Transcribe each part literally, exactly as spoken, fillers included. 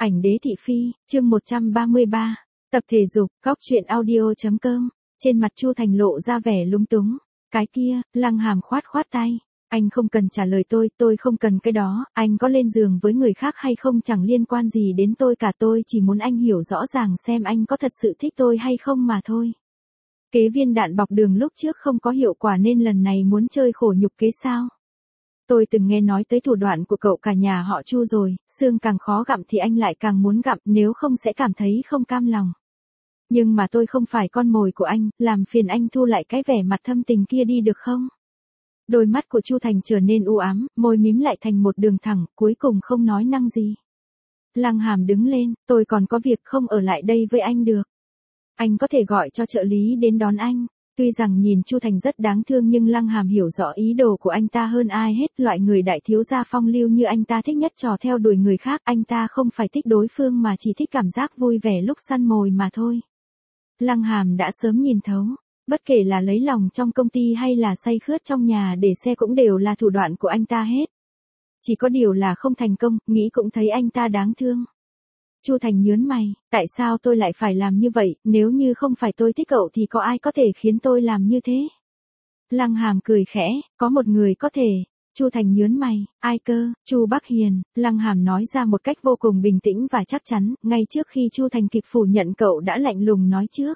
Ảnh đế thị phi, chương một trăm ba mươi ba, tập thể dục, góc truyện audio.com, trên mặt Chu Thành lộ ra vẻ lúng túng. Cái kia, Lăng Hàm khoát khoát tay, anh không cần trả lời tôi, tôi không cần cái đó, anh có lên giường với người khác hay không chẳng liên quan gì đến tôi cả, tôi chỉ muốn anh hiểu rõ ràng xem anh có thật sự thích tôi hay không mà thôi. Kế viên đạn bọc đường lúc trước không có hiệu quả nên lần này muốn chơi khổ nhục kế sao? Tôi từng nghe nói tới thủ đoạn của cậu cả nhà họ Chu rồi, xương càng khó gặm thì anh lại càng muốn gặm, nếu không sẽ cảm thấy không cam lòng. Nhưng mà tôi không phải con mồi của anh, làm phiền anh thu lại cái vẻ mặt thâm tình kia đi được không? Đôi mắt của Chu Thành trở nên u ám, môi mím lại thành một đường thẳng, cuối cùng không nói năng gì. Lăng Hàm đứng lên, tôi còn có việc không ở lại đây với anh được. Anh có thể gọi cho trợ lý đến đón anh. Tuy rằng nhìn Chu Thành rất đáng thương nhưng Lăng Hàm hiểu rõ ý đồ của anh ta hơn ai hết, loại người đại thiếu gia phong lưu như anh ta thích nhất trò theo đuổi người khác, anh ta không phải thích đối phương mà chỉ thích cảm giác vui vẻ lúc săn mồi mà thôi. Lăng Hàm đã sớm nhìn thấu, bất kể là lấy lòng trong công ty hay là say khướt trong nhà để xe cũng đều là thủ đoạn của anh ta hết. Chỉ có điều là không thành công, nghĩ cũng thấy anh ta đáng thương. Chu Thành nhớn mày, tại sao tôi lại phải làm như vậy, nếu như không phải tôi thích cậu thì có ai có thể khiến tôi làm như thế? Lăng Hàm cười khẽ, có một người có thể. Chu Thành nhớn mày, ai cơ? Chu Bắc Hiền. Lăng Hàm nói ra một cách vô cùng bình tĩnh và chắc chắn, ngay trước khi Chu Thành kịp phủ nhận cậu đã lạnh lùng nói trước.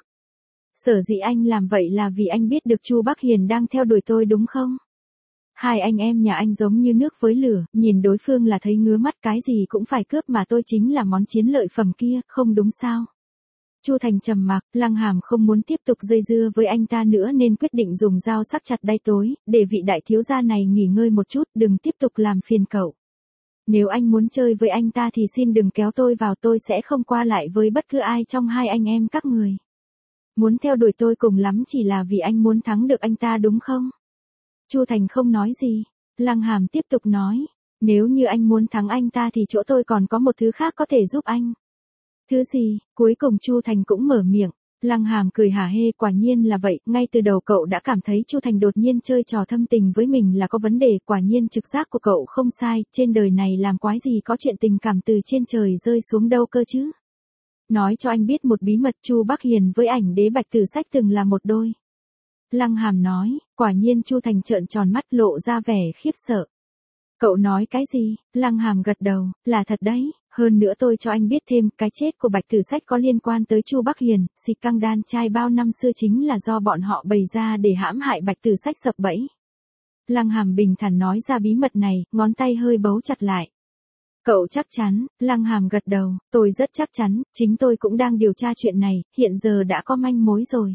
Sở dĩ anh làm vậy là vì anh biết được Chu Bắc Hiền đang theo đuổi tôi đúng không? Hai anh em nhà anh giống như nước với lửa, nhìn đối phương là thấy ngứa mắt, cái gì cũng phải cướp mà tôi chính là món chiến lợi phẩm kia, không đúng sao? Chu Thành trầm mặc, Lăng Hàm không muốn tiếp tục dây dưa với anh ta nữa nên quyết định dùng dao sắc chặt đáy tối, để vị đại thiếu gia này nghỉ ngơi một chút, đừng tiếp tục làm phiền cậu. Nếu anh muốn chơi với anh ta thì xin đừng kéo tôi vào, tôi sẽ không qua lại với bất cứ ai trong hai anh em các người. Muốn theo đuổi tôi cùng lắm chỉ là vì anh muốn thắng được anh ta đúng không? Chu Thành không nói gì. Lăng Hàm tiếp tục nói, nếu như anh muốn thắng anh ta thì chỗ tôi còn có một thứ khác có thể giúp anh. Thứ gì? Cuối cùng Chu Thành cũng mở miệng. Lăng Hàm cười hả hê, quả nhiên là vậy, ngay từ đầu cậu đã cảm thấy Chu Thành đột nhiên chơi trò thâm tình với mình là có vấn đề, quả nhiên trực giác của cậu không sai, trên đời này làm quái gì có chuyện tình cảm từ trên trời rơi xuống đâu cơ chứ. Nói cho anh biết một bí mật, Chu Bắc Hiền với ảnh đế Bạch Tử Sách từng là một đôi. Lăng Hàm nói, quả nhiên Chu Thành trợn tròn mắt lộ ra vẻ khiếp sợ. Cậu nói cái gì? Lăng Hàm gật đầu, là thật đấy, hơn nữa tôi cho anh biết thêm, cái chết của Bạch Tử Sách có liên quan tới Chu Bắc Hiền, xịt căng đan trai bao năm xưa chính là do bọn họ bày ra để hãm hại Bạch Tử Sách sập bẫy. Lăng Hàm bình thản nói ra bí mật này, ngón tay hơi bấu chặt lại. Cậu chắc chắn? Lăng Hàm gật đầu, tôi rất chắc chắn, chính tôi cũng đang điều tra chuyện này, hiện giờ đã có manh mối rồi.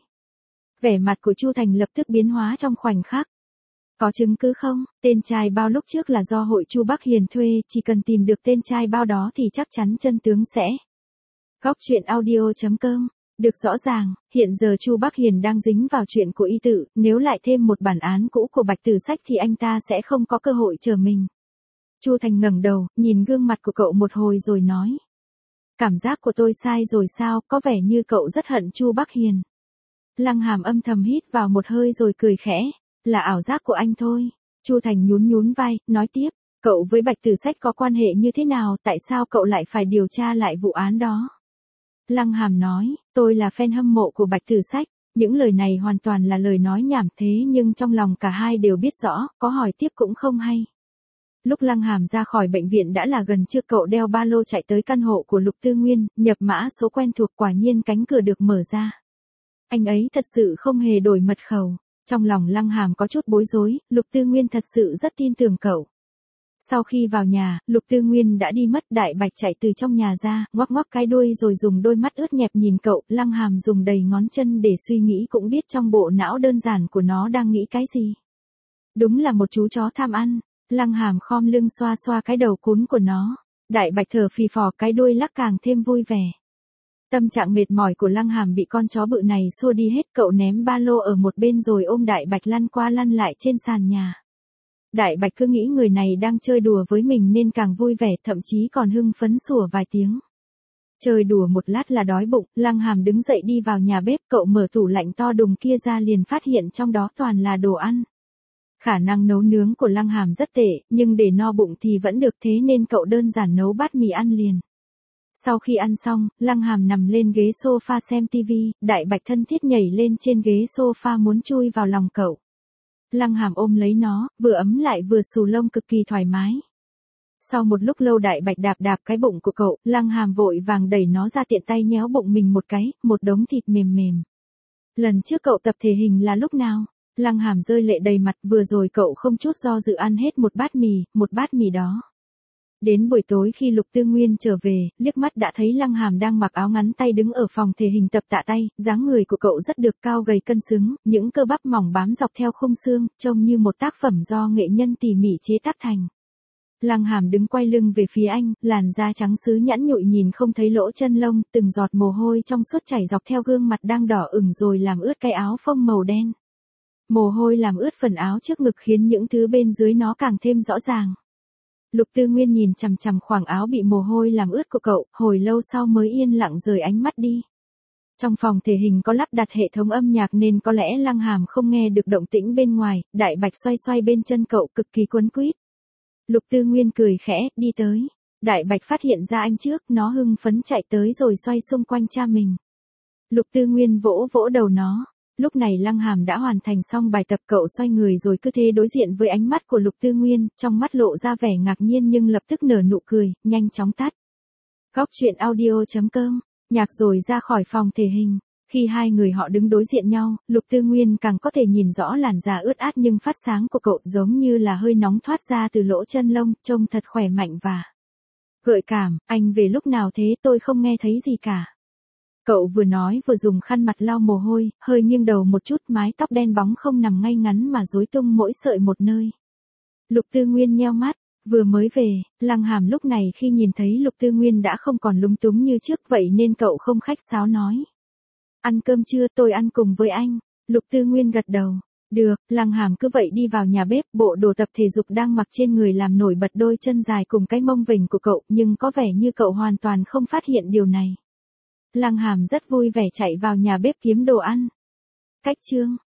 Vẻ mặt của Chu Thành lập tức biến hóa trong khoảnh khắc. Có chứng cứ không? Tên trai bao lúc trước là do hội Chu Bắc Hiền thuê, chỉ cần tìm được tên trai bao đó thì chắc chắn chân tướng sẽ. Góc truyện audio.com. Được rõ ràng, hiện giờ Chu Bắc Hiền đang dính vào chuyện của y tự, nếu lại thêm một bản án cũ của Bạch Tử Sách thì anh ta sẽ không có cơ hội trở mình. Chu Thành ngẩng đầu, nhìn gương mặt của cậu một hồi rồi nói. Cảm giác của tôi sai rồi sao, có vẻ như cậu rất hận Chu Bắc Hiền. Lăng Hàm âm thầm hít vào một hơi rồi cười khẽ, là ảo giác của anh thôi. Chu Thành nhún nhún vai, nói tiếp, cậu với Bạch Tử Sách có quan hệ như thế nào, tại sao cậu lại phải điều tra lại vụ án đó? Lăng Hàm nói, tôi là fan hâm mộ của Bạch Tử Sách, những lời này hoàn toàn là lời nói nhảm thế nhưng trong lòng cả hai đều biết rõ, có hỏi tiếp cũng không hay. Lúc Lăng Hàm ra khỏi bệnh viện đã là gần trưa, cậu đeo ba lô chạy tới căn hộ của Lục Tư Nguyên, nhập mã số quen thuộc, quả nhiên cánh cửa được mở ra. Anh ấy thật sự không hề đổi mật khẩu. Trong lòng Lăng Hàm có chút bối rối, Lục Tư Nguyên thật sự rất tin tưởng cậu. Sau khi vào nhà, Lục Tư Nguyên đã đi mất, Đại Bạch chạy từ trong nhà ra, ngoắc ngoắc cái đuôi rồi dùng đôi mắt ướt nhẹp nhìn cậu, Lăng Hàm dùng đầy ngón chân để suy nghĩ cũng biết trong bộ não đơn giản của nó đang nghĩ cái gì. Đúng là một chú chó tham ăn. Lăng Hàm khom lưng xoa xoa cái đầu cún của nó. Đại Bạch thở phì phò cái đuôi lắc càng thêm vui vẻ. Tâm trạng mệt mỏi của Lăng Hàm bị con chó bự này xua đi hết, cậu ném ba lô ở một bên rồi ôm Đại Bạch lăn qua lăn lại trên sàn nhà. Đại Bạch cứ nghĩ người này đang chơi đùa với mình nên càng vui vẻ, thậm chí còn hưng phấn sủa vài tiếng. Chơi đùa một lát là đói bụng, Lăng Hàm đứng dậy đi vào nhà bếp, cậu mở tủ lạnh to đùng kia ra liền phát hiện trong đó toàn là đồ ăn. Khả năng nấu nướng của Lăng Hàm rất tệ, nhưng để no bụng thì vẫn được, thế nên cậu đơn giản nấu bát mì ăn liền. Sau khi ăn xong, Lăng Hàm nằm lên ghế sofa xem tivi, Đại Bạch thân thiết nhảy lên trên ghế sofa muốn chui vào lòng cậu. Lăng Hàm ôm lấy nó, vừa ấm lại vừa xù lông cực kỳ thoải mái. Sau một lúc lâu Đại Bạch đạp đạp cái bụng của cậu, Lăng Hàm vội vàng đẩy nó ra tiện tay nhéo bụng mình một cái, một đống thịt mềm mềm. Lần trước cậu tập thể hình là lúc nào? Lăng Hàm rơi lệ đầy mặt, vừa rồi cậu không chút do dự ăn hết một bát mì, một bát mì đó. Đến buổi tối khi Lục Tư Nguyên trở về, liếc mắt đã thấy Lăng Hàm đang mặc áo ngắn tay đứng ở phòng thể hình tập tạ tay, dáng người của cậu rất được cao gầy cân xứng, những cơ bắp mỏng bám dọc theo khung xương, trông như một tác phẩm do nghệ nhân tỉ mỉ chế tác thành. Lăng Hàm đứng quay lưng về phía anh, làn da trắng sứ nhẵn nhụi nhìn không thấy lỗ chân lông, từng giọt mồ hôi trong suốt chảy dọc theo gương mặt đang đỏ ửng rồi làm ướt cái áo phông màu đen. Mồ hôi làm ướt phần áo trước ngực khiến những thứ bên dưới nó càng thêm rõ ràng. Lục Tư Nguyên nhìn chằm chằm khoảng áo bị mồ hôi làm ướt của cậu, hồi lâu sau mới yên lặng rời ánh mắt đi. Trong phòng thể hình có lắp đặt hệ thống âm nhạc nên có lẽ Lăng Hàm không nghe được động tĩnh bên ngoài, Đại Bạch xoay xoay bên chân cậu cực kỳ quấn quýt. Lục Tư Nguyên cười khẽ, đi tới. Đại Bạch phát hiện ra anh trước, nó hưng phấn chạy tới rồi xoay xung quanh cha mình. Lục Tư Nguyên vỗ vỗ đầu nó. Lúc này Lăng Hàm đã hoàn thành xong bài tập, cậu xoay người rồi cứ thế đối diện với ánh mắt của Lục Tư Nguyên, trong mắt lộ ra vẻ ngạc nhiên nhưng lập tức nở nụ cười, nhanh chóng tắt. Góc truyện audio chấm com, nhạc rồi ra khỏi phòng thể hình. Khi hai người họ đứng đối diện nhau, Lục Tư Nguyên càng có thể nhìn rõ làn da ướt át nhưng phát sáng của cậu giống như là hơi nóng thoát ra từ lỗ chân lông, trông thật khỏe mạnh và gợi cảm. Anh về lúc nào thế, tôi không nghe thấy gì cả. Cậu vừa nói vừa dùng khăn mặt lau mồ hôi, hơi nghiêng đầu một chút, mái tóc đen bóng không nằm ngay ngắn mà rối tung mỗi sợi một nơi. Lục Tư Nguyên nheo mắt, vừa mới về. Lăng Hàm lúc này khi nhìn thấy Lục Tư Nguyên đã không còn lúng túng như trước vậy nên cậu không khách sáo nói. Ăn cơm chưa, tôi ăn cùng với anh. Lục Tư Nguyên gật đầu. Được, Lăng Hàm cứ vậy đi vào nhà bếp, bộ đồ tập thể dục đang mặc trên người làm nổi bật đôi chân dài cùng cái mông vểnh của cậu, nhưng có vẻ như cậu hoàn toàn không phát hiện điều này. Lăng Hàm rất vui vẻ chạy vào nhà bếp kiếm đồ ăn. Cách chương